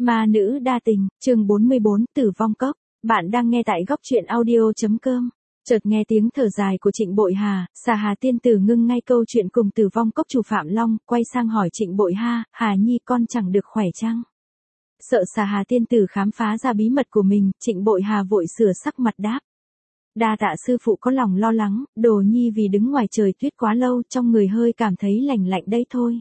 Ma nữ đa tình, chương 44, tử vong cốc. Bạn đang nghe tại góc truyện audio.com. Chợt nghe tiếng thở dài của Trịnh Bội Hà, Xà Hà tiên tử ngưng ngay câu chuyện cùng tử vong cốc chủ Phạm Long, quay sang hỏi Trịnh Bội Hà, Hà Nhi con chẳng được khỏe chăng? Sợ Xà Hà tiên tử khám phá ra bí mật của mình, Trịnh Bội Hà vội sửa sắc mặt đáp. Đa tạ sư phụ có lòng lo lắng, Đồ Nhi vì đứng ngoài trời tuyết quá lâu trong người hơi cảm thấy lạnh lạnh đây thôi.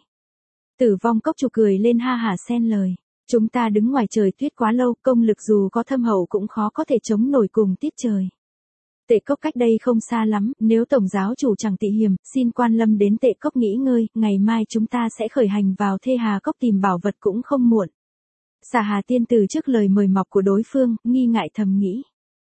Tử vong cốc chủ cười lên ha hả xen lời. Chúng ta đứng ngoài trời tuyết quá lâu, công lực dù có thâm hậu cũng khó có thể chống nổi cùng tiết trời. Tệ cốc cách đây không xa lắm, nếu tổng giáo chủ chẳng tị hiềm, xin quan lâm đến tệ cốc nghỉ ngơi, ngày mai chúng ta sẽ khởi hành vào Thê Hà cốc tìm bảo vật cũng không muộn. Xà Hà tiên tử trước lời mời mọc của đối phương, nghi ngại thầm nghĩ.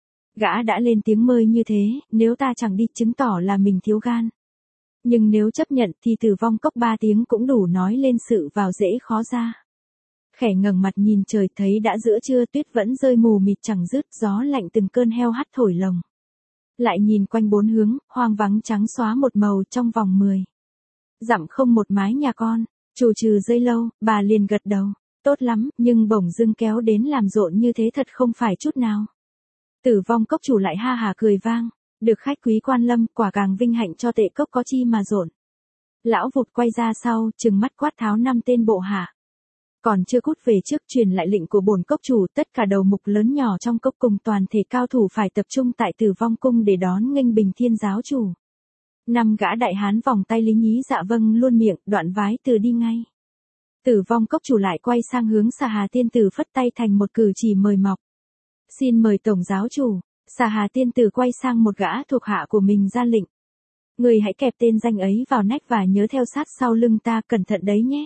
Gã đã lên tiếng mời như thế, nếu ta chẳng đi chứng tỏ là mình thiếu gan. Nhưng nếu chấp nhận thì tử vong cốc 3 tiếng cũng đủ nói lên sự vào dễ khó ra. Khẽ ngẩng mặt nhìn trời thấy đã giữa trưa tuyết vẫn rơi mù mịt chẳng dứt, gió lạnh từng cơn heo hắt thổi lồng. Lại nhìn quanh bốn hướng, hoang vắng trắng xóa một màu trong vòng 10 dặm không một mái nhà con. Trù trừ giây lâu, bà liền gật đầu. Tốt lắm, nhưng bỗng dưng kéo đến làm rộn như thế thật không phải chút nào. Tử vong cốc chủ lại ha hà cười vang. Được khách quý quan lâm, quả càng vinh hạnh cho tệ cốc có chi mà rộn. Lão vụt quay ra sau, trừng mắt quát tháo 5 tên bộ hạ. Còn chưa cút về trước truyền lại lệnh của bổn cốc chủ, tất cả đầu mục lớn nhỏ trong cốc cùng toàn thể cao thủ phải tập trung tại Tử vong cung để đón nghênh Bình Thiên giáo chủ. 5 gã đại hán vòng tay lý nhí dạ vâng luôn miệng, đoạn vái từ đi ngay. Tử vong cốc chủ lại quay sang hướng Xà Hà tiên tử phất tay thành một cử chỉ mời mọc. Xin mời tổng giáo chủ. Xà Hà tiên tử quay sang một gã thuộc hạ của mình ra lệnh. Người hãy kẹp tên danh ấy vào nách và nhớ theo sát sau lưng ta, cẩn thận đấy nhé.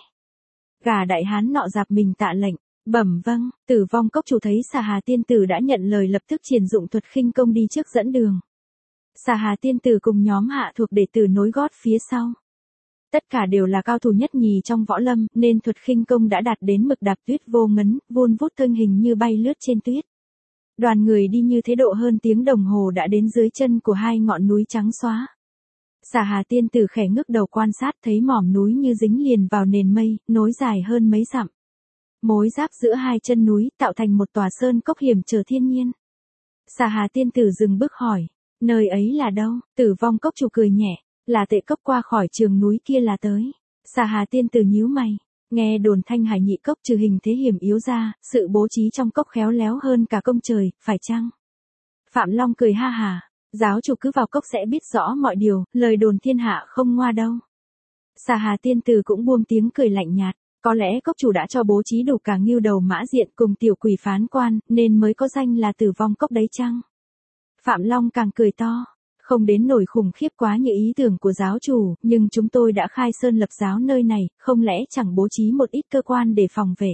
Gã đại hán nọ dạp mình tạ lệnh, bẩm vâng. Tử vong cốc chủ thấy Xà Hà tiên tử đã nhận lời lập tức triển dụng thuật khinh công đi trước dẫn đường. Xà Hà tiên tử cùng nhóm hạ thuộc đệ tử nối gót phía sau. Tất cả đều là cao thủ nhất nhì trong võ lâm, nên thuật khinh công đã đạt đến mực đạp tuyết vô ngấn, vun vút thân hình như bay lướt trên tuyết. Đoàn người đi như thế độ hơn tiếng đồng hồ đã đến dưới chân của 2 ngọn núi trắng xóa. Xà Hà tiên tử khẽ ngước đầu quan sát thấy mỏm núi như dính liền vào nền mây, nối dài hơn mấy dặm. Mối giáp giữa 2 chân núi tạo thành một tòa sơn cốc hiểm trở thiên nhiên. Xà Hà tiên tử dừng bước hỏi, nơi ấy là đâu? Tử vong cốc chủ cười nhẹ, là tệ cốc qua khỏi trường núi kia là tới. Xà Hà tiên tử nhíu mày. Nghe đồn Thanh Hải nhị cốc trừ hình thế hiểm yếu ra, sự bố trí trong cốc khéo léo hơn cả công trời, phải chăng? Phạm Long cười ha hà, giáo chủ cứ vào cốc sẽ biết rõ mọi điều, lời đồn thiên hạ không ngoa đâu. Xà Hà tiên tử cũng buông tiếng cười lạnh nhạt, có lẽ cốc chủ đã cho bố trí đủ cả ngưu đầu mã diện cùng tiểu quỷ phán quan, nên mới có danh là tử vong cốc đấy chăng? Phạm Long càng cười to. Không đến nổi khủng khiếp quá như ý tưởng của giáo chủ, nhưng chúng tôi đã khai sơn lập giáo nơi này, không lẽ chẳng bố trí một ít cơ quan để phòng vệ.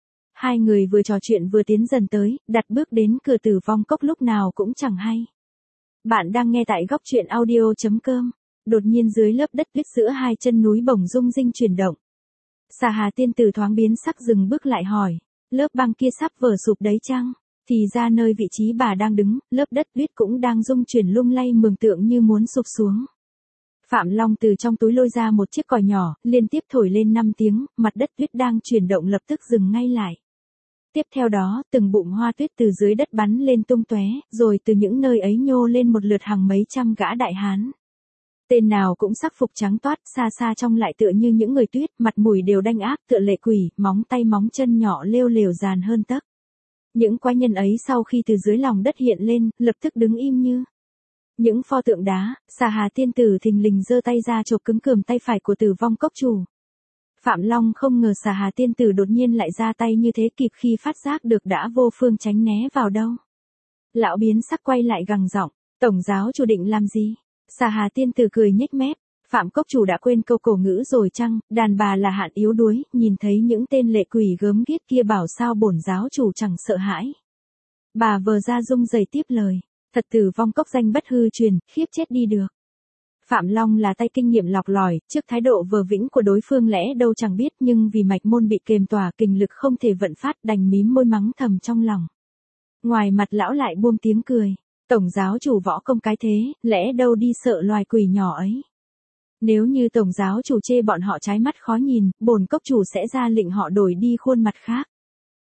2 người vừa trò chuyện vừa tiến dần tới, đặt bước đến cửa tử vong cốc lúc nào cũng chẳng hay. Bạn đang nghe tại góc truyện audio.com. Đột nhiên dưới lớp đất tuyết giữa 2 chân núi bỗng rung rinh chuyển động. Xà Hà tiên tử thoáng biến sắc dừng bước lại hỏi, lớp băng kia sắp vỡ sụp đấy chăng? Thì ra nơi vị trí bà đang đứng, lớp đất tuyết cũng đang rung chuyển lung lay mường tượng như muốn sụp xuống. Phạm Long từ trong túi lôi ra một chiếc còi nhỏ, liên tiếp thổi lên 5 tiếng, mặt đất tuyết đang chuyển động lập tức dừng ngay lại. Tiếp theo đó, từng bụng hoa tuyết từ dưới đất bắn lên tung tóe, rồi từ những nơi ấy nhô lên một lượt hàng mấy trăm gã đại hán. Tên nào cũng sắc phục trắng toát, xa xa trông lại tựa như những người tuyết, mặt mũi đều đanh ác tựa lệ quỷ, móng tay móng chân nhỏ lêu lều dàn hơn tấc. Những quái nhân ấy sau khi từ dưới lòng đất hiện lên, lập tức đứng im như những pho tượng đá. Xà Hà tiên tử thình lình giơ tay ra chộp cứng cườm tay phải của tử vong cốc chủ. Phạm Long không ngờ Xà Hà tiên tử đột nhiên lại ra tay như thế, kịp khi phát giác được đã vô phương tránh né vào đâu. Lão biến sắc quay lại gằn giọng, tổng giáo chủ định làm gì? Xà Hà tiên tử cười nhếch mép. Phạm cốc chủ đã quên câu cổ ngữ rồi chăng, đàn bà là hạn yếu đuối, nhìn thấy những tên lệ quỷ gớm ghiếc kia bảo sao bổn giáo chủ chẳng sợ hãi. Bà vờ ra rung rẩy tiếp lời, thật tử vong cốc danh bất hư truyền, khiếp chết đi được. Phạm Long là tay kinh nghiệm lọc lỏi, trước thái độ vờ vĩnh của đối phương lẽ đâu chẳng biết, nhưng vì mạch môn bị kềm tỏa kình lực không thể vận phát, đành mím môi mắng thầm trong lòng. Ngoài mặt lão lại buông tiếng cười, tổng giáo chủ võ công cái thế, lẽ đâu đi sợ loài quỷ nhỏ ấy. Nếu như tổng giáo chủ chê bọn họ trái mắt khó nhìn, bổn cốc chủ sẽ ra lệnh họ đổi đi khuôn mặt khác.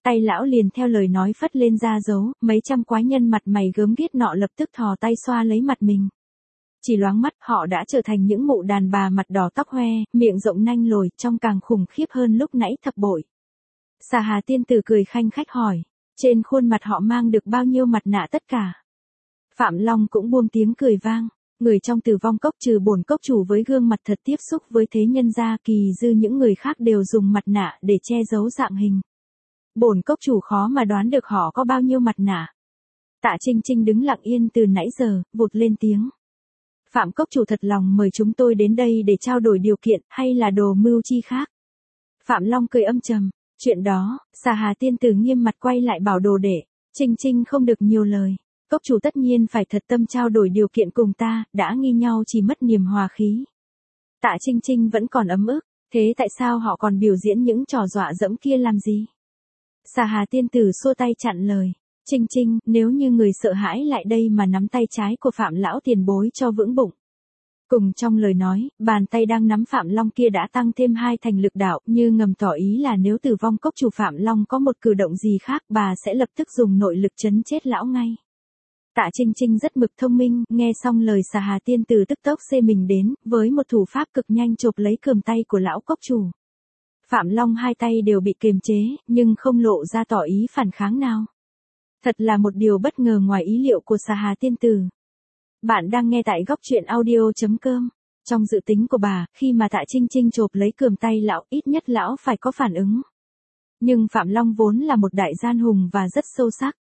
Tay lão liền theo lời nói phất lên ra dấu, mấy trăm quái nhân mặt mày gớm ghiếc nọ lập tức thò tay xoa lấy mặt mình. Chỉ loáng mắt họ đã trở thành những mụ đàn bà mặt đỏ tóc hoe, miệng rộng nanh lồi, trông càng khủng khiếp hơn lúc nãy thập bội. Xà Hà tiên tử cười khanh khách hỏi, trên khuôn mặt họ mang được bao nhiêu mặt nạ tất cả. Phạm Long cũng buông tiếng cười vang, người trong Tử Vong Cốc trừ bổn cốc chủ với gương mặt thật tiếp xúc với thế nhân ra, kỳ dư những người khác đều dùng mặt nạ để che giấu dạng hình. Bổn cốc chủ khó mà đoán được họ có bao nhiêu mặt nạ. Tạ Trinh Trinh đứng lặng yên từ nãy giờ, vụt lên tiếng. Phạm cốc chủ thật lòng mời chúng tôi đến đây để trao đổi điều kiện, hay là đồ mưu chi khác? Phạm Long cười âm trầm, chuyện đó, Xà Hà tiên tử nghiêm mặt quay lại bảo đồ đệ, Trinh Trinh không được nhiều lời. Cốc chủ tất nhiên phải thật tâm trao đổi điều kiện cùng ta, đã nghi nhau chỉ mất niềm hòa khí. Tạ Trinh Trinh vẫn còn ấm ức, thế tại sao họ còn biểu diễn những trò dọa dẫm kia làm gì? Xà Hà tiên tử xua tay chặn lời, Trinh Trinh, nếu như người sợ hãi lại đây mà nắm tay trái của Phạm lão tiền bối cho vững bụng. Cùng trong lời nói, bàn tay đang nắm Phạm Long kia đã tăng thêm 2 thành lực đạo, như ngầm tỏ ý là nếu Tử Vong Cốc chủ Phạm Long có một cử động gì khác, bà sẽ lập tức dùng nội lực chấn chết lão ngay. Tạ Trinh Trinh rất mực thông minh, nghe xong lời Xà Hà tiên tử tức tốc xê mình đến, với một thủ pháp cực nhanh chộp lấy cườm tay của lão cốc chủ. Phạm Long 2 tay đều bị kiềm chế, nhưng không lộ ra tỏ ý phản kháng nào. Thật là một điều bất ngờ ngoài ý liệu của Xà Hà tiên tử. Bạn đang nghe tại góc truyện audio.com. Trong dự tính của bà, khi mà Tạ Trinh Trinh chộp lấy cườm tay lão, ít nhất lão phải có phản ứng. Nhưng Phạm Long vốn là một đại gian hùng và rất sâu sắc.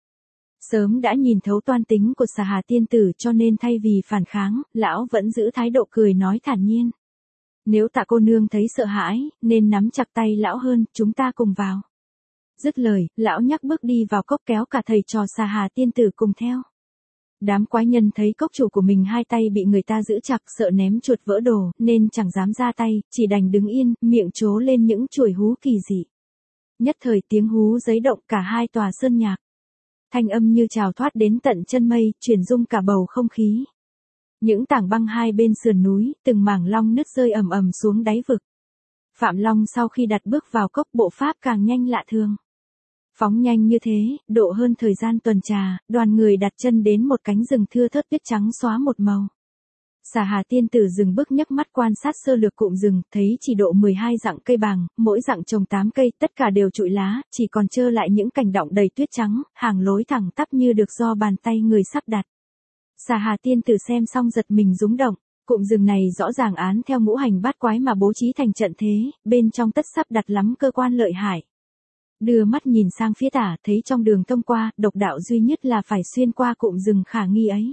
Sớm đã nhìn thấu toan tính của Xà Hà tiên tử, cho nên thay vì phản kháng, lão vẫn giữ thái độ cười nói thản nhiên. Nếu Tạ cô nương thấy sợ hãi, nên nắm chặt tay lão hơn, chúng ta cùng vào. Dứt lời, lão nhắc bước đi vào cốc kéo cả thầy trò Xà Hà tiên tử cùng theo. Đám quái nhân thấy cốc chủ của mình 2 tay bị người ta giữ chặt, sợ ném chuột vỡ đồ, nên chẳng dám ra tay, chỉ đành đứng yên, miệng trố lên những chuỗi hú kỳ dị. Nhất thời tiếng hú giấy động cả 2 tòa sơn nhạc. Thanh âm như trào thoát đến tận chân mây, truyền rung cả bầu không khí. Những tảng băng 2 bên sườn núi, từng mảng long nứt rơi ầm ầm xuống đáy vực. Phạm Long sau khi đặt bước vào cốc, bộ pháp càng nhanh lạ thường. Phóng nhanh như thế, độ hơn thời gian tuần trà, đoàn người đặt chân đến một cánh rừng thưa thớt tuyết trắng xóa một màu. Xà Hà tiên tử dừng bước nhấc mắt quan sát sơ lược cụm rừng, thấy chỉ độ 12 dặm cây bàng, mỗi dặm trồng 8 cây, tất cả đều trụi lá, chỉ còn trơ lại những cành đọng đầy tuyết trắng, hàng lối thẳng tắp như được do bàn tay người sắp đặt. Xà Hà tiên tử xem xong giật mình rúng động, cụm rừng này rõ ràng án theo ngũ hành bát quái mà bố trí thành trận thế, bên trong tất sắp đặt lắm cơ quan lợi hại. Đưa mắt nhìn sang phía tả, thấy trong đường thông qua, độc đạo duy nhất là phải xuyên qua cụm rừng khả nghi ấy.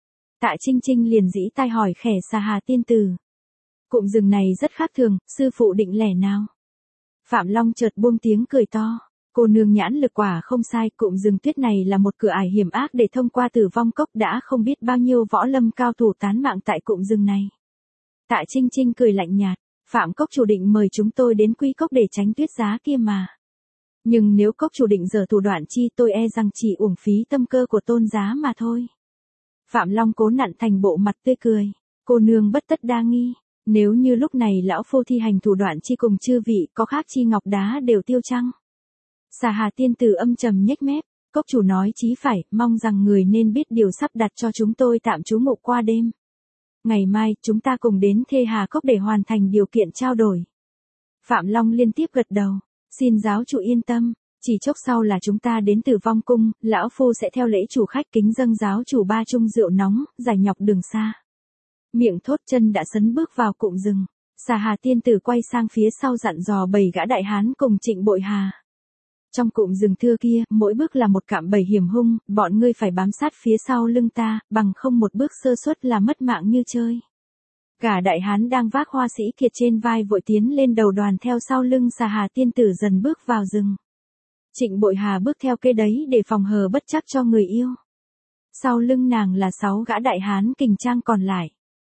Tạ Trinh Trinh liền dĩ tai hỏi khẽ Xà Hà tiên tử. Cụm rừng này rất khác thường, sư phụ định lẻ nào? Phạm Long chợt buông tiếng cười to. Cô nương nhãn lực quả không sai, cụm rừng tuyết này là một cửa ải hiểm ác để thông qua Tử Vong Cốc, đã không biết bao nhiêu võ lâm cao thủ tán mạng tại cụm rừng này. Tạ Trinh Trinh cười lạnh nhạt, Phạm cốc chủ định mời chúng tôi đến Quy Cốc để tránh tuyết giá kia mà. Nhưng nếu cốc chủ định giở thủ đoạn chi, tôi e rằng chỉ uổng phí tâm cơ của tôn giá mà thôi. Phạm Long cố nặn thành bộ mặt tươi cười, cô nương bất tất đa nghi, nếu như lúc này lão phu thi hành thủ đoạn chi cùng chư vị, có khác chi ngọc đá đều tiêu chăng? Xà Hà tiên tử âm trầm nhếch mép, cốc chủ nói chí phải, mong rằng người nên biết điều sắp đặt cho chúng tôi tạm trú ngụ qua đêm. Ngày mai, chúng ta cùng đến Thê Hà Cốc để hoàn thành điều kiện trao đổi. Phạm Long liên tiếp gật đầu, xin giáo chủ yên tâm, chỉ chốc sau là chúng ta đến Tử Vong Cung, lão phu sẽ theo lễ chủ khách kính dâng giáo chủ 3 chung rượu nóng, dài nhọc đường xa. Miệng thốt chân đã sấn bước vào cụm rừng, Xà Hà tiên tử quay sang phía sau dặn dò 7 gã đại hán cùng Trịnh Bội Hà. Trong cụm rừng thưa kia, mỗi bước là một cạm bẫy hiểm hung, bọn ngươi phải bám sát phía sau lưng ta, bằng không một bước sơ suất là mất mạng như chơi. Cả đại hán đang vác Hoa Sĩ Kiệt trên vai vội tiến lên đầu đoàn theo sau lưng Xà Hà tiên tử dần bước vào rừng. Trịnh Bội Hà bước theo kế đấy để phòng hờ bất trắc cho người yêu. Sau lưng nàng là 6 gã đại hán kình trang còn lại.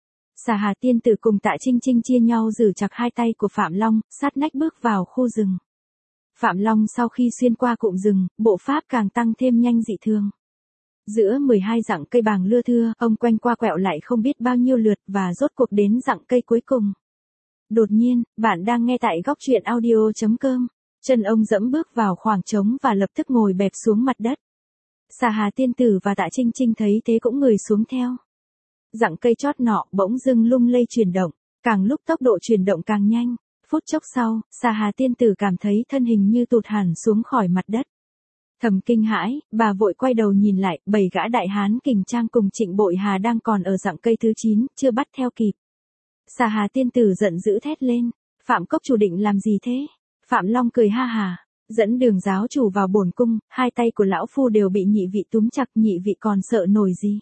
Xà Hà tiên tử cùng Tạ Trinh Trinh chia nhau giữ chặt 2 tay của Phạm Long, sát nách bước vào khu rừng. Phạm Long sau khi xuyên qua cụm rừng, bộ pháp càng tăng thêm nhanh dị thường. Giữa 12 dặm cây bàng lưa thưa, ông quanh qua quẹo lại không biết bao nhiêu lượt và rốt cuộc đến dặm cây cuối cùng. Đột nhiên, bạn đang nghe tại góc truyện audio.com. Chân ông dẫm bước vào khoảng trống và lập tức ngồi bẹp xuống mặt đất. Xà Hà tiên tử và Tạ Trinh Trinh thấy thế cũng người xuống theo. Rặng cây chót nọ bỗng dưng lung lay chuyển động, càng lúc tốc độ chuyển động càng nhanh. Phút chốc sau, Xà Hà tiên tử cảm thấy thân hình như tụt hẳn xuống khỏi mặt đất. Thầm kinh hãi, bà vội quay đầu nhìn lại, 7 gã đại hán kình trang cùng Trịnh Bội Hà đang còn ở rặng cây thứ 9, chưa bắt theo kịp. Xà Hà tiên tử giận dữ thét lên, Phạm cốc chủ định làm gì thế? Phạm Long cười ha hà, dẫn Đường giáo chủ vào bổn cung, hai tay của lão phu đều bị nhị vị túm chặt, nhị vị còn sợ nổi gì?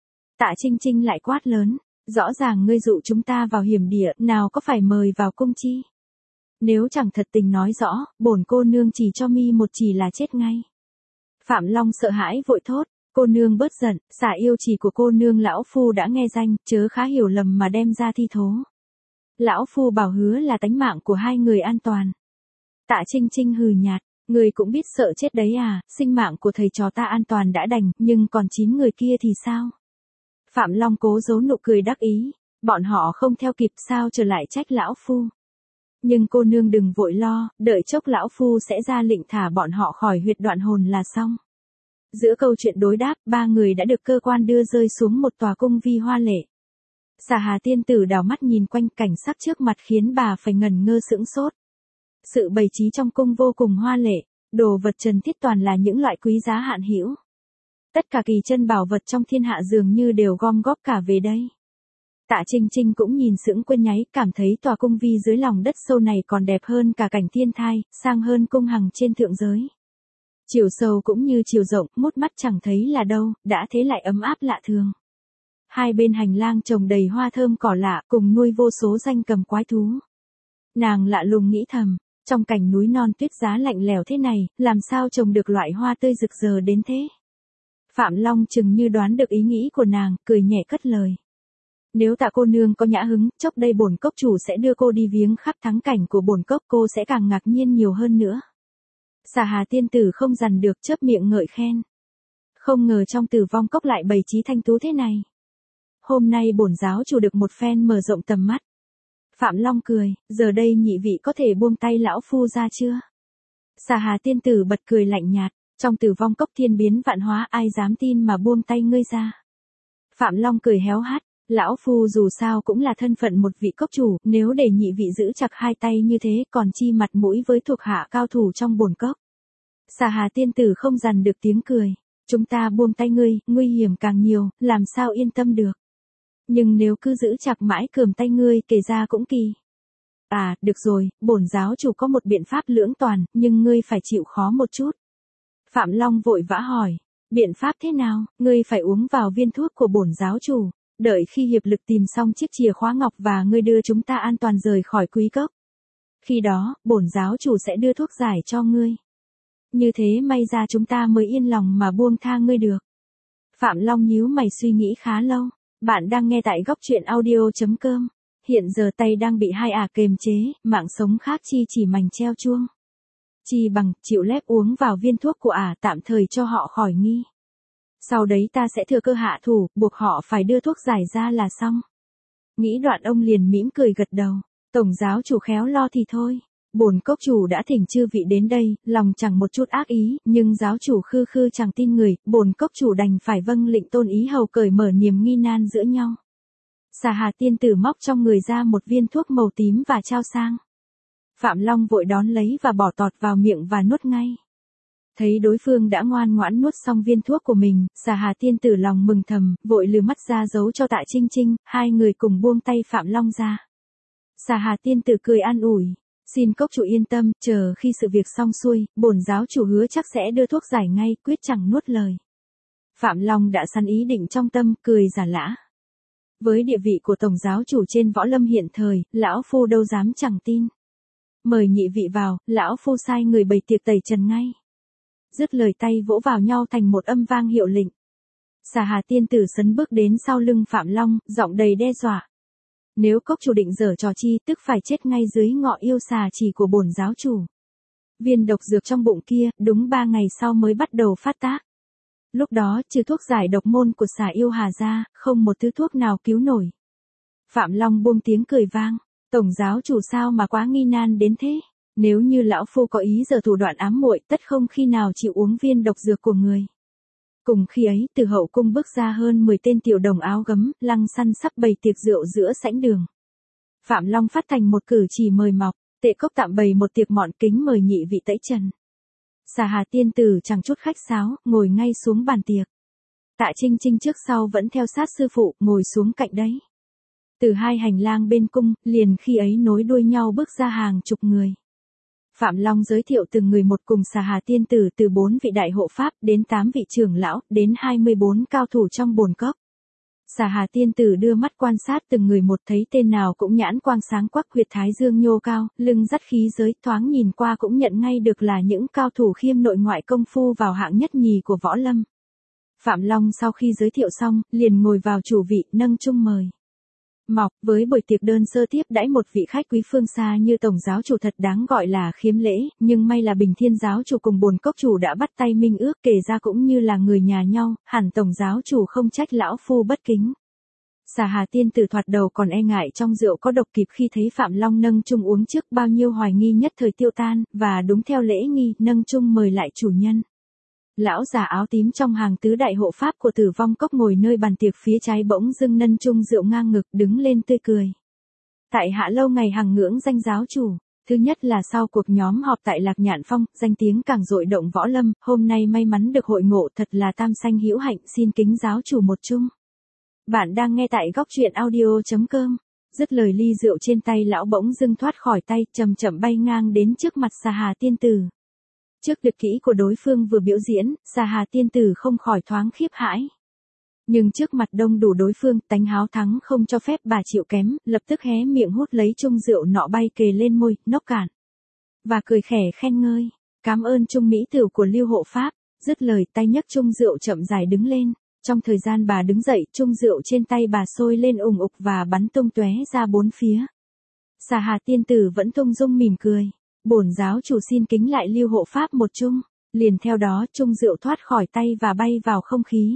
Tạ Trinh Trinh lại quát lớn, rõ ràng ngươi dụ chúng ta vào hiểm địa, nào có phải mời vào cung chi? Nếu chẳng thật tình nói rõ, bổn cô nương chỉ cho mi một chỉ là chết ngay. Phạm Long sợ hãi vội thốt, cô nương bớt giận, xả yêu chỉ của cô nương lão phu đã nghe danh, chớ khá hiểu lầm mà đem ra thi thố. Lão phu bảo hứa là tánh mạng của hai người an toàn. Tạ Trinh Trinh hừ nhạt, người cũng biết sợ chết đấy à, sinh mạng của thầy trò ta an toàn đã đành, nhưng còn 9 người kia thì sao? Phạm Long cố giấu nụ cười đắc ý, bọn họ không theo kịp sao trở lại trách lão phu. Nhưng cô nương đừng vội lo, đợi chốc lão phu sẽ ra lệnh thả bọn họ khỏi huyệt đoạn hồn là xong. Giữa câu chuyện đối đáp, 3 người đã được cơ quan đưa rơi xuống một tòa cung vi hoa lệ. Xà Hà tiên tử đảo mắt nhìn quanh, cảnh sắc trước mặt khiến bà phải ngẩn ngơ sững sốt. Sự bày trí trong cung vô cùng hoa lệ, đồ vật trần thiết toàn là những loại quý giá hạn hữu. Tất cả kỳ chân bảo vật trong thiên hạ dường như đều gom góp cả về đây. Tạ Trinh Trinh cũng nhìn sững quên nháy, cảm thấy tòa cung vi dưới lòng đất sâu này còn đẹp hơn cả cảnh thiên thai, sang hơn cung hằng trên thượng giới. Chiều sâu cũng như chiều rộng, mút mắt chẳng thấy là đâu, đã thế lại ấm áp lạ thường. Hai bên hành lang trồng đầy hoa thơm cỏ lạ, cùng nuôi vô số danh cầm quái thú. Nàng lạ lùng nghĩ thầm, trong cảnh núi non tuyết giá lạnh lẽo thế này, làm sao trồng được loại hoa tươi rực rỡ đến thế? Phạm Long chừng như đoán được ý nghĩ của nàng, cười nhẹ cất lời. Nếu Tạ cô nương có nhã hứng, chốc đây bổn cốc chủ sẽ đưa cô đi viếng khắp thắng cảnh của bổn cốc, cô sẽ càng ngạc nhiên nhiều hơn nữa. Xà Hà tiên tử không dằn được chớp miệng ngợi khen. Không ngờ trong Tử Vong Cốc lại bày trí thanh tú thế này. Hôm nay bổn giáo chủ được một phen mở rộng tầm mắt. Phạm Long cười, giờ đây nhị vị có thể buông tay lão phu ra chưa? Xà Hà tiên tử bật cười lạnh nhạt, trong Tử Vong Cốc thiên biến vạn hóa, ai dám tin mà buông tay ngươi ra? Phạm Long cười héo hắt, lão phu dù sao cũng là thân phận một vị cốc chủ, nếu để nhị vị giữ chặt hai tay như thế còn chi mặt mũi với thuộc hạ cao thủ trong bổn cốc. Xà Hà tiên tử không dằn được tiếng cười, chúng ta buông tay ngươi, nguy hiểm càng nhiều, làm sao yên tâm được. Nhưng nếu cứ giữ chặt mãi cườm tay ngươi, kể ra cũng kỳ. À, được rồi, bổn giáo chủ có một biện pháp lưỡng toàn, nhưng ngươi phải chịu khó một chút. Phạm Long vội vã hỏi, biện pháp thế nào? Ngươi phải uống vào viên thuốc của bổn giáo chủ, đợi khi hiệp lực tìm xong chiếc chìa khóa ngọc và ngươi đưa chúng ta an toàn rời khỏi quý cốc. Khi đó, bổn giáo chủ sẽ đưa thuốc giải cho ngươi. Như thế may ra chúng ta mới yên lòng mà buông tha ngươi được. Phạm Long nhíu mày suy nghĩ khá lâu. Bạn đang nghe tại góc truyện audio.com. Hiện giờ tay đang bị hai ả kềm chế, mạng sống khác chi chỉ mảnh treo chuông. Chi bằng chịu lép uống vào viên thuốc của ả tạm thời cho họ khỏi nghi. Sau đấy ta sẽ thừa cơ hạ thủ, buộc họ phải đưa thuốc giải ra là xong. Nghĩ đoạn ông liền mỉm cười gật đầu. Tổng giáo chủ khéo lo thì thôi. Bổn cốc chủ đã thỉnh chư vị đến đây, lòng chẳng một chút ác ý, nhưng giáo chủ khư khư chẳng tin người, bổn cốc chủ đành phải vâng lệnh tôn ý hầu cởi mở niềm nghi nan giữa nhau. Xà Hà tiên tử móc trong người ra một viên thuốc màu tím và trao sang. Phạm Long vội đón lấy và bỏ tọt vào miệng và nuốt ngay. Thấy đối phương đã ngoan ngoãn nuốt xong viên thuốc của mình, Xà Hà tiên tử lòng mừng thầm, vội lừ mắt ra giấu cho Tạ Trinh Trinh, hai người cùng buông tay Phạm Long ra. Xà Hà tiên tử cười an ủi. Xin cốc chủ yên tâm, chờ khi sự việc xong xuôi, bổn giáo chủ hứa chắc sẽ đưa thuốc giải ngay, quyết chẳng nuốt lời. Phạm Long đã sẵn ý định trong tâm, cười giả lã. Với địa vị của tổng giáo chủ trên võ lâm hiện thời, lão phu đâu dám chẳng tin. Mời nhị vị vào, lão phu sai người bày tiệc tẩy trần ngay. Dứt lời tay vỗ vào nhau thành một âm vang hiệu lệnh. Xà Hà tiên tử sấn bước đến sau lưng Phạm Long, giọng đầy đe dọa. Nếu cốc chủ định giở trò chi, tức phải chết ngay dưới ngọ yêu xà chỉ của bổn giáo chủ. Viên độc dược trong bụng kia, đúng 3 ngày sau mới bắt đầu phát tác. Lúc đó, trừ thuốc giải độc môn của xà yêu hà ra, không một thứ thuốc nào cứu nổi. Phạm Long buông tiếng cười vang. Tổng giáo chủ sao mà quá nghi nan đến thế? Nếu như lão phu có ý giở thủ đoạn ám muội, tất không khi nào chịu uống viên độc dược của người. Cùng khi ấy, từ hậu cung bước ra hơn 10 tên tiểu đồng áo gấm, lăng xăng sắp bày tiệc rượu giữa sảnh đường. Phạm Long phát thành một cử chỉ mời mọc, Tệ Cốc tạm bày một tiệc mọn kính mời nhị vị tẩy trần. Xà Hà tiên tử chẳng chút khách sáo, ngồi ngay xuống bàn tiệc. Tạ Trinh Trinh trước sau vẫn theo sát sư phụ, ngồi xuống cạnh đấy. Từ hai hành lang bên cung, liền khi ấy nối đuôi nhau bước ra hàng chục người. Phạm Long giới thiệu từng người một cùng Xà Hà tiên tử, từ 4 vị đại hộ pháp đến 8 vị trưởng lão, đến 24 cao thủ trong bồn cốc. Xà Hà tiên tử đưa mắt quan sát từng người một, thấy tên nào cũng nhãn quang sáng quắc, huyệt thái dương nhô cao, lưng dắt khí giới, thoáng nhìn qua cũng nhận ngay được là những cao thủ khiêm nội ngoại công phu vào hạng nhất nhì của võ lâm. Phạm Long sau khi giới thiệu xong, liền ngồi vào chủ vị, nâng chung mời. Mọc, với buổi tiệc đơn sơ tiếp đãi một vị khách quý phương xa như tổng giáo chủ thật đáng gọi là khiếm lễ, nhưng may là Bình Thiên giáo chủ cùng bồn cốc chủ đã bắt tay minh ước, kể ra cũng như là người nhà nhau, hẳn tổng giáo chủ không trách lão phu bất kính. Xà Hà tiên tử thoạt đầu còn e ngại trong rượu có độc, kịp khi thấy Phạm Long nâng chung uống trước, bao nhiêu hoài nghi nhất thời tiêu tan, và đúng theo lễ nghi, nâng chung mời lại chủ nhân. Lão già áo tím trong hàng tứ đại hộ pháp của Tử Vong Cốc ngồi nơi bàn tiệc phía trái bỗng dưng nâng chung rượu ngang ngực, đứng lên tươi cười. Tại hạ lâu ngày hằng ngưỡng danh giáo chủ, thứ nhất là sau cuộc nhóm họp tại Lạc Nhạn Phong, danh tiếng càng dội động võ lâm, hôm nay may mắn được hội ngộ, thật là tam sanh hữu hạnh, xin kính giáo chủ một chung. Bạn đang nghe tại góc truyện audio.com. Dứt lời, ly rượu trên tay lão bỗng dưng thoát khỏi tay, chậm chậm bay ngang đến trước mặt Xà Hà tiên tử. Trước tuyệt kỹ của đối phương vừa biểu diễn, Xà Hà tiên tử không khỏi thoáng khiếp hãi. Nhưng trước mặt đông đủ đối phương, tánh háo thắng không cho phép bà chịu kém, lập tức hé miệng hút lấy chung rượu nọ bay kề lên môi, nốc cạn. Và cười khẽ khen ngơi, cảm ơn chung mỹ tử của Lưu hộ pháp. Dứt lời, tay nhấc chung rượu chậm dài đứng lên. Trong thời gian bà đứng dậy, chung rượu trên tay bà sôi lên ùng ục và bắn tung tóe ra bốn phía. Xà Hà tiên tử vẫn tung dung mỉm cười. Bổn giáo chủ xin kính lại Lưu hộ pháp một chung. Liền theo đó, chung rượu thoát khỏi tay và bay vào không khí.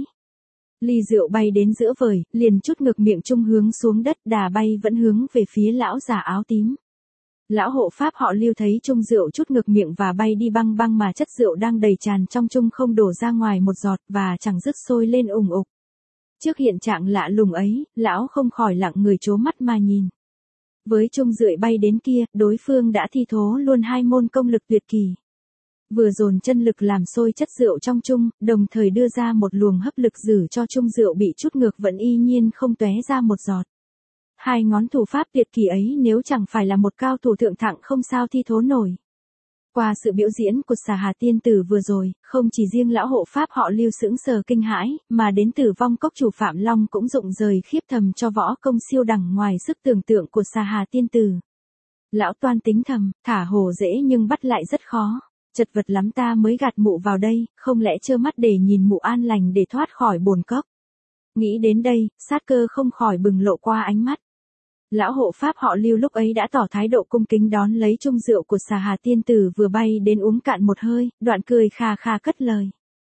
Ly rượu bay đến giữa vời, liền chút ngược miệng chung hướng xuống đất, đà bay vẫn hướng về phía lão già áo tím. Lão hộ pháp họ Lưu thấy chung rượu chút ngược miệng và bay đi băng băng, mà chất rượu đang đầy tràn trong chung không đổ ra ngoài một giọt, và chẳng dứt sôi lên ùng ục. Trước hiện trạng lạ lùng ấy, lão không khỏi lặng người trố mắt mà nhìn. Với chung rượu bay đến kia, đối phương đã thi thố luôn hai môn công lực tuyệt kỳ. Vừa dồn chân lực làm sôi chất rượu trong chung, đồng thời đưa ra một luồng hấp lực giữ cho chung rượu bị chút ngược vẫn y nhiên không tóe ra một giọt. Hai ngón thủ pháp tuyệt kỳ ấy nếu chẳng phải là một cao thủ thượng thặng không sao thi thố nổi. Qua sự biểu diễn của Xà Hà tiên tử vừa rồi, không chỉ riêng lão hộ pháp họ Lưu sững sờ kinh hãi, mà đến Tử Vong Cốc chủ Phạm Long cũng rụng rời khiếp thầm cho võ công siêu đẳng ngoài sức tưởng tượng của Xà Hà tiên tử. Lão toan tính thầm, thả hồ dễ nhưng bắt lại rất khó. Chật vật lắm ta mới gạt mụ vào đây, không lẽ trơ mắt để nhìn mụ an lành để thoát khỏi bồn cốc. Nghĩ đến đây, sát cơ không khỏi bừng lộ qua ánh mắt. Lão hộ pháp họ Lưu lúc ấy đã tỏ thái độ cung kính đón lấy chung rượu của Xà Hà tiên tử vừa bay đến uống cạn một hơi, đoạn cười khà khà cất lời.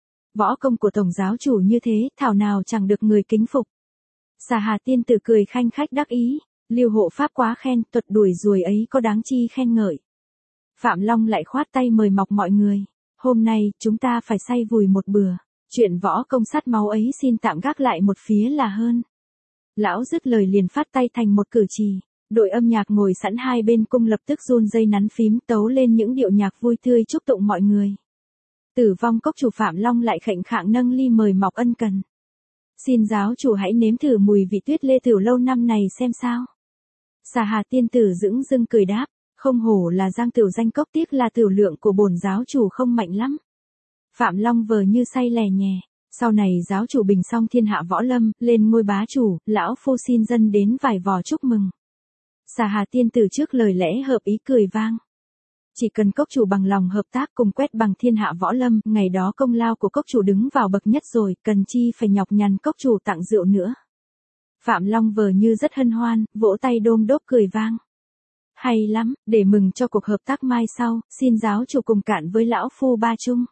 Võ công của tổng giáo chủ như thế, thảo nào chẳng được người kính phục. Xà Hà tiên tử cười khanh khách đắc ý, Lưu hộ pháp quá khen, tuột đuổi ruồi ấy có đáng chi khen ngợi. Phạm Long lại khoát tay mời mọc mọi người. Hôm nay, chúng ta phải say vùi một bữa. Chuyện võ công sát máu ấy xin tạm gác lại một phía là hơn. Lão dứt lời liền phát tay thành một cử chỉ. Đội âm nhạc ngồi sẵn hai bên cung lập tức run dây nắn phím tấu lên những điệu nhạc vui tươi chúc tụng mọi người. Tử Vong Cốc chủ Phạm Long lại khệnh khạng nâng ly mời mọc ân cần. Xin giáo chủ hãy nếm thử mùi vị tuyết lê tử lâu năm này xem sao. Xà Hà tiên tử dửng dưng cười đáp. Không hổ là giang tiểu danh cốc, tiếc là tiểu lượng của bổn giáo chủ không mạnh lắm. Phạm Long vờ như say lè nhè. Sau này giáo chủ bình xong thiên hạ võ lâm, lên ngôi bá chủ, lão phu xin dân đến vài vò chúc mừng. Xà Hà tiên tử trước lời lẽ hợp ý cười vang. Chỉ cần cốc chủ bằng lòng hợp tác cùng quét bằng thiên hạ võ lâm, ngày đó công lao của cốc chủ đứng vào bậc nhất rồi, cần chi phải nhọc nhằn cốc chủ tặng rượu nữa. Phạm Long vờ như rất hân hoan, vỗ tay đôm đốp cười vang. Hay lắm, để mừng cho cuộc hợp tác mai sau, xin giáo chủ cùng cạn với lão phu ba chung.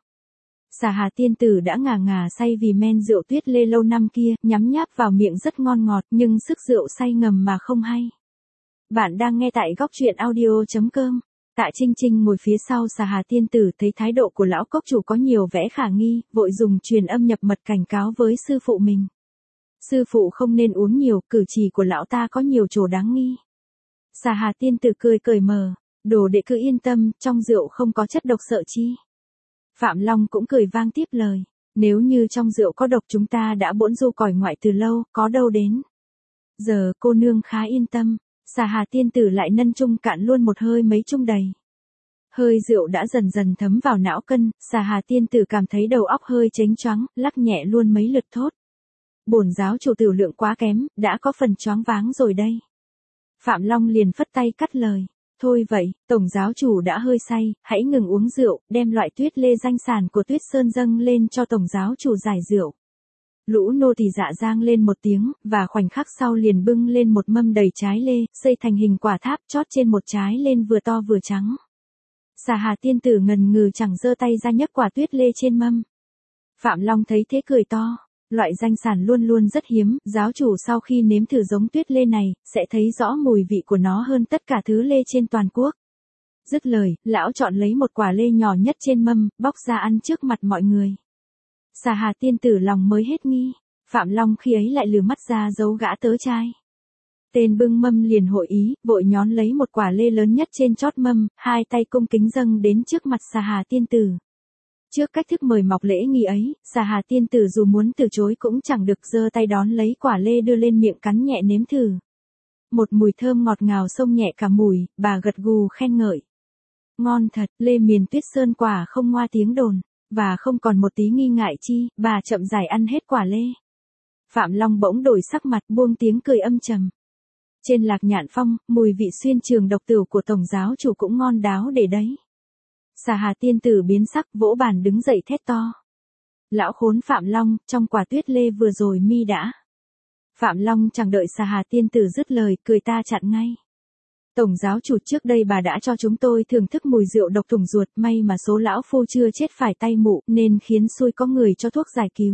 Xà Hà tiên tử đã ngà ngà say vì men rượu tuyết lê lâu năm kia, nhắm nháp vào miệng rất ngon ngọt, nhưng sức rượu say ngầm mà không hay. Bạn đang nghe tại góc truyện audio.com. Tạ Trinh Trinh ngồi phía sau Xà Hà tiên tử thấy thái độ của lão cốc chủ có nhiều vẻ khả nghi, vội dùng truyền âm nhập mật cảnh cáo với sư phụ mình. Sư phụ không nên uống nhiều, cử chỉ của lão ta có nhiều chỗ đáng nghi. Xà Hà tiên tử cười cởi mở, đồ đệ cứ yên tâm, trong rượu không có chất độc sợ chi. Phạm Long cũng cười vang tiếp lời, nếu như trong rượu có độc chúng ta đã bỗng du còi ngoại từ lâu, có đâu đến. Giờ cô nương khá yên tâm, Xà Hà tiên tử lại nâng chung cạn luôn một hơi mấy chung đầy. Hơi rượu đã dần dần thấm vào não cân, Xà Hà tiên tử cảm thấy đầu óc hơi chếnh choáng, lắc nhẹ luôn mấy lượt thốt. Bổn giáo chủ tiểu lượng quá kém, đã có phần choáng váng rồi đây. Phạm Long liền phất tay cắt lời. Thôi vậy, tổng giáo chủ đã hơi say, hãy ngừng uống rượu, đem loại tuyết lê danh sản của Tuyết Sơn dâng lên cho tổng giáo chủ giải rượu. Lũ nô tỳ dạ giang lên một tiếng, và khoảnh khắc sau liền bưng lên một mâm đầy trái lê, xây thành hình quả tháp chót trên một trái lên vừa to vừa trắng. Xà Hà tiên tử ngần ngừ chẳng giơ tay ra nhấc quả tuyết lê trên mâm. Phạm Long thấy thế cười to. Loại danh sản luôn luôn rất hiếm, giáo chủ sau khi nếm thử giống tuyết lê này, sẽ thấy rõ mùi vị của nó hơn tất cả thứ lê trên toàn quốc. Dứt lời, lão chọn lấy một quả lê nhỏ nhất trên mâm, bóc ra ăn trước mặt mọi người. Xà Hà tiên tử lòng mới hết nghi, Phạm Long khi ấy lại lừ mắt ra giấu gã tớ trai. Tên bưng mâm liền hội ý, vội nhón lấy một quả lê lớn nhất trên chót mâm, hai tay cung kính dâng đến trước mặt Xà Hà tiên tử. Trước cách thức mời mọc lễ nghi ấy, Xà Hà tiên tử dù muốn từ chối cũng chẳng được, giơ tay đón lấy quả lê đưa lên miệng cắn nhẹ nếm thử. Một mùi thơm ngọt ngào xông nhẹ cả mùi, bà gật gù khen ngợi. Ngon thật, lê miền Tuyết Sơn quả không ngoa tiếng đồn, và không còn một tí nghi ngại chi, bà chậm rãi ăn hết quả lê. Phạm Long bỗng đổi sắc mặt, buông tiếng cười âm trầm. Trên Lạc Nhạn Phong, mùi vị xuyên trường độc tửu của tổng giáo chủ cũng ngon đáo để đấy. Xà Hà tiên tử biến sắc, vỗ bàn đứng dậy thét to. Lão khốn Phạm Long, trong quả tuyết lê vừa rồi mi đã. Phạm Long chẳng đợi Xà Hà tiên tử dứt lời, cười ta chặn ngay. Tổng giáo chủ trước đây bà đã cho chúng tôi thưởng thức mùi rượu độc thủng ruột, may mà số lão phu chưa chết phải tay mụ, nên khiến xui có người cho thuốc giải cứu.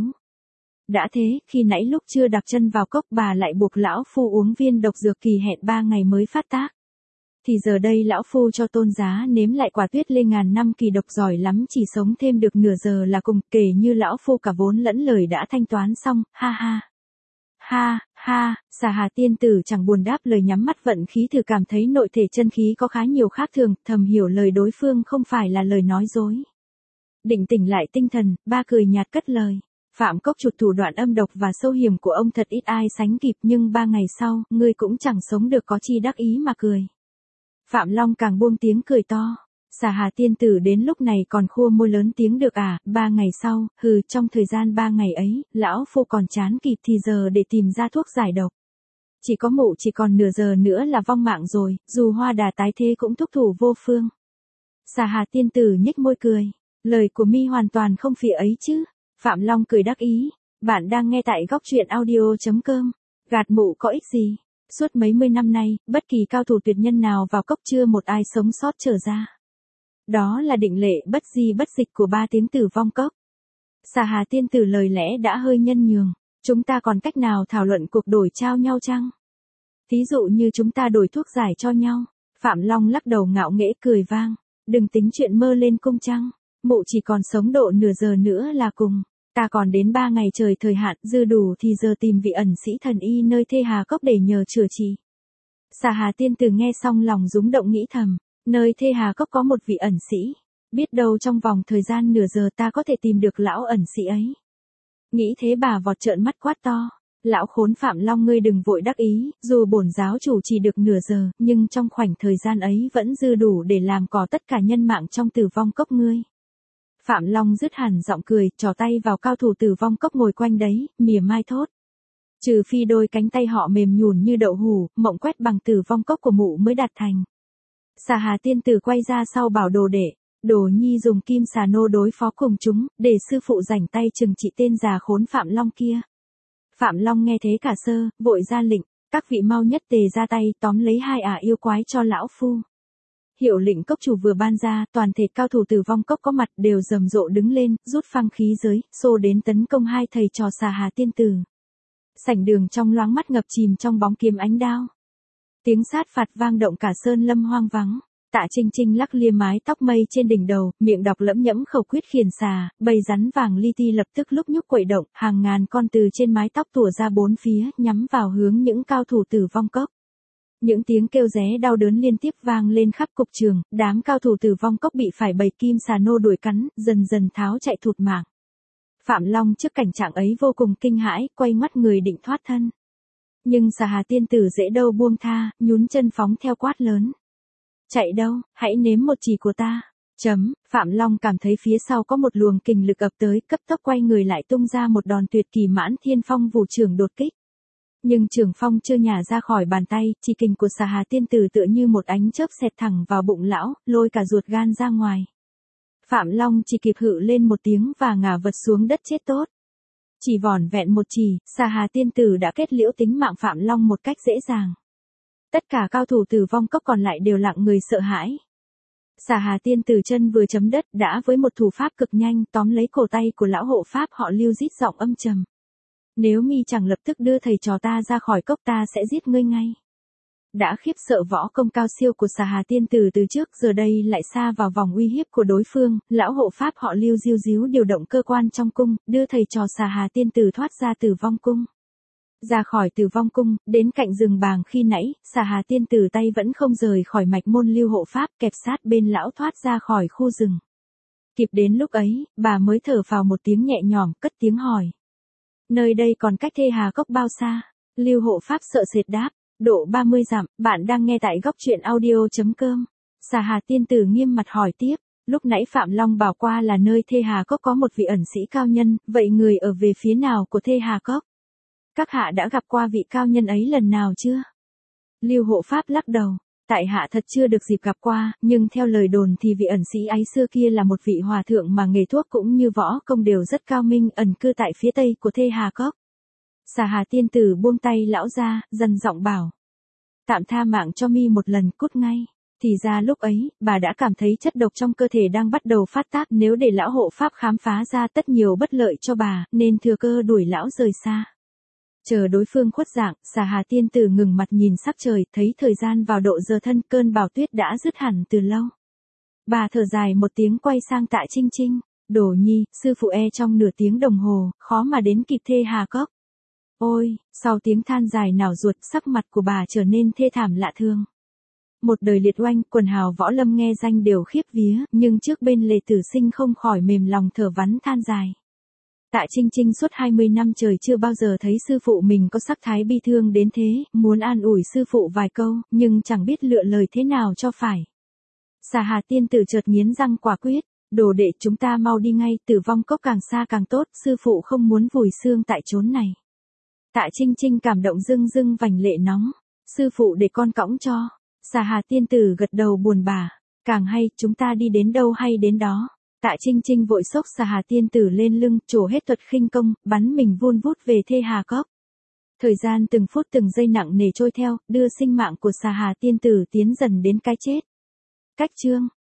Đã thế, khi nãy lúc chưa đặt chân vào cốc bà lại buộc lão phu uống viên độc dược kỳ hẹn 3 ngày mới phát tác. Thì giờ đây lão phu cho tôn giá nếm lại quả tuyết lê ngàn năm kỳ độc giỏi lắm, chỉ sống thêm được nửa giờ là cùng, kể như lão phu cả vốn lẫn lời đã thanh toán xong, ha ha. Ha, ha, Xà Hà tiên tử chẳng buồn đáp lời, nhắm mắt vận khí thử cảm thấy nội thể chân khí có khá nhiều khác thường, thầm hiểu lời đối phương không phải là lời nói dối. Định tỉnh lại tinh thần, ba cười nhạt cất lời. Phạm cốc chuột thủ đoạn âm độc và sâu hiểm của ông thật ít ai sánh kịp, nhưng 3 ngày sau, ngươi cũng chẳng sống được có chi đắc ý mà cười. Phạm Long càng buông tiếng cười to. Xà Hà tiên tử đến lúc này còn khua môi lớn tiếng được à, 3 ngày sau, trong thời gian 3 ngày ấy, lão phu còn chán kịp thì giờ để tìm ra thuốc giải độc. Chỉ có mụ chỉ còn nửa giờ nữa là vong mạng rồi, dù hoa đà tái thế cũng thúc thủ vô phương. Xà Hà tiên tử nhếch môi cười, lời của mi hoàn toàn không phỉ ấy chứ. Phạm Long cười đắc ý, bạn đang nghe tại góc truyện audio.com, gạt mụ có ích gì. Suốt mấy mươi năm nay, bất kỳ cao thủ tuyệt nhân nào vào cốc chưa một ai sống sót trở ra. Đó là định lệ bất di bất dịch của 3 tiếng tử vong cốc. Xà Hà tiên tử lời lẽ đã hơi nhân nhường, chúng ta còn cách nào thảo luận cuộc đổi trao nhau chăng? Thí dụ như chúng ta đổi thuốc giải cho nhau. Phạm Long lắc đầu ngạo nghễ cười vang, đừng tính chuyện mơ lên cung trăng, mụ chỉ còn sống độ nửa giờ nữa là cùng. Ta còn đến 3 ngày trời thời hạn, dư đủ thì giờ tìm vị ẩn sĩ thần y nơi Thê Hà Cốc để nhờ chữa trị. Xà Hà tiên tử nghe xong lòng rúng động nghĩ thầm, nơi Thê Hà Cốc có một vị ẩn sĩ, biết đâu trong vòng thời gian nửa giờ ta có thể tìm được lão ẩn sĩ ấy. Nghĩ thế bà vọt trợn mắt quát to, lão khốn Phạm Long ngươi đừng vội đắc ý, dù bổn giáo chủ chỉ được nửa giờ, nhưng trong khoảnh thời gian ấy vẫn dư đủ để làm cỏ tất cả nhân mạng trong tử vong cốc ngươi. Phạm Long dứt hẳn giọng cười, trò tay vào cao thủ tử vong cốc ngồi quanh đấy, mỉa mai thốt. Trừ phi đôi cánh tay họ mềm nhũn như đậu hủ, mộng quét bằng tử vong cốc của mụ mới đạt thành. Xà Hà tiên tử quay ra sau bảo đồ đệ, Đồ Nhi dùng kim xà nô đối phó cùng chúng, để sư phụ rảnh tay trừng trị tên già khốn Phạm Long kia. Phạm Long nghe thế cả sơ, vội ra lệnh, các vị mau nhất tề ra tay tóm lấy 2 yêu quái cho lão phu. Hiệu lệnh cốc chủ vừa ban ra, toàn thể cao thủ tử vong cốc có mặt đều rầm rộ đứng lên, rút phăng khí giới, xô đến tấn công 2 thầy trò Xà Hà tiên tử. Sảnh đường trong loáng mắt ngập chìm trong bóng kiếm ánh đao. Tiếng sát phạt vang động cả sơn lâm hoang vắng. Tạ Trinh Trinh lắc lia mái tóc mây trên đỉnh đầu, miệng đọc lẩm nhẩm khẩu quyết khiển xà, bầy rắn vàng li ti lập tức lúc nhúc quậy động, hàng ngàn con từ trên mái tóc tủa ra bốn phía, nhắm vào hướng những cao thủ Tử Vong Cốc. Những tiếng kêu ré đau đớn liên tiếp vang lên khắp cục trường, đám cao thủ Tử Vong Cốc bị phải bầy kim xà nô đuổi cắn, dần dần tháo chạy thụt mạng. Phạm Long trước cảnh trạng ấy vô cùng kinh hãi, quay ngoắt người định thoát thân. Nhưng Xà Hà tiên tử dễ đâu buông tha, nhún chân phóng theo quát lớn. Chạy đâu, hãy nếm một chỉ của ta. Phạm Long cảm thấy phía sau có một luồng kình lực ập tới, cấp tốc quay người lại tung ra một đòn tuyệt kỳ Mãn Thiên Phong Vũ Trưởng đột kích. Nhưng trường phong chưa nhả ra khỏi bàn tay, chỉ kình của Xà Hà tiên tử tựa như một ánh chớp xẹt thẳng vào bụng lão, lôi cả ruột gan ra ngoài. Phạm Long chỉ kịp hự lên một tiếng và ngả vật xuống đất chết tốt. Chỉ vỏn vẹn một chỉ, Xà Hà tiên tử đã kết liễu tính mạng Phạm Long một cách dễ dàng. Tất cả cao thủ Tử Vong Cốc còn lại đều lặng người sợ hãi. Xà Hà tiên tử chân vừa chấm đất đã với một thủ pháp cực nhanh tóm lấy cổ tay của lão hộ pháp họ Lưu rít giọng âm trầm. Nếu mi chẳng lập tức đưa thầy trò ta ra khỏi cốc ta sẽ giết ngươi ngay. Đã khiếp sợ võ công cao siêu của Xà Hà tiên tử từ trước giờ đây lại xa vào vòng uy hiếp của đối phương, lão hộ pháp họ Lưu diu díu điều động cơ quan trong cung, đưa thầy trò Xà Hà tiên tử thoát ra Tử Vong cung. Ra khỏi Tử Vong cung, đến cạnh rừng bàng khi nãy, Xà Hà tiên tử tay vẫn không rời khỏi mạch môn Lưu hộ pháp, kẹp sát bên lão thoát ra khỏi khu rừng. Kịp đến lúc ấy, bà mới thở phào một tiếng nhẹ nhõm, cất tiếng hỏi. Nơi đây còn cách Thê Hà Cốc bao xa? Lưu hộ pháp sợ sệt đáp. Độ 30 dặm, bạn đang nghe tại góc truyện audio.com. Xà Hà tiên tử nghiêm mặt hỏi tiếp, lúc nãy Phạm Long bảo qua là nơi Thê Hà Cốc có một vị ẩn sĩ cao nhân, vậy người ở về phía nào của Thê Hà Cốc? Các hạ đã gặp qua vị cao nhân ấy lần nào chưa? Lưu hộ pháp lắc đầu, tại hạ thật chưa được dịp gặp qua, nhưng theo lời đồn thì vị ẩn sĩ ấy xưa kia là một vị hòa thượng mà nghề thuốc cũng như võ công đều rất cao minh, ẩn cư tại phía tây của Thê Hà Cốc. Xà Hà tiên tử buông tay lão ra, dần giọng bảo. Tạm tha mạng cho mi một lần, cút ngay. Thì ra lúc ấy, bà đã cảm thấy chất độc trong cơ thể đang bắt đầu phát tác, nếu để lão hộ pháp khám phá ra tất nhiều bất lợi cho bà, nên thừa cơ đuổi lão rời xa. Chờ đối phương khuất dạng, Xà Hà tiên tử ngừng mặt nhìn sắc trời, thấy thời gian vào độ giờ thân, cơn bão tuyết đã dứt hẳn từ lâu. Bà thở dài một tiếng quay sang Tạ Trinh Trinh. Đồ nhi, sư phụ trong nửa tiếng đồng hồ, khó mà đến kịp Thê Hà Cốc. Ôi, sau tiếng than dài nảo ruột, sắc mặt của bà trở nên thê thảm lạ thường. Một đời liệt oanh, quần hào võ lâm nghe danh đều khiếp vía, nhưng trước bên Lê Tử Sinh không khỏi mềm lòng thở vắn than dài. Tạ Trinh Trinh suốt 20 năm trời chưa bao giờ thấy sư phụ mình có sắc thái bi thương đến thế, muốn an ủi sư phụ vài câu, nhưng chẳng biết lựa lời thế nào cho phải. Xà Hà tiên tử chợt nghiến răng quả quyết, đồ đệ chúng ta mau đi ngay, Tử Vong Cốc càng xa càng tốt, sư phụ không muốn vùi xương tại chốn này. Tạ Trinh Trinh cảm động rưng rưng vành lệ nóng, sư phụ để con cõng cho. Xà Hà tiên tử gật đầu buồn bã, càng hay, chúng ta đi đến đâu hay đến đó. Tạ Trinh Trinh vội xốc Xà Hà tiên tử lên lưng, trổ hết thuật khinh công, bắn mình vun vút về Thê Hà Cốc. Thời gian từng phút từng giây nặng nề trôi theo, đưa sinh mạng của Xà Hà tiên tử tiến dần đến cái chết. Cách chương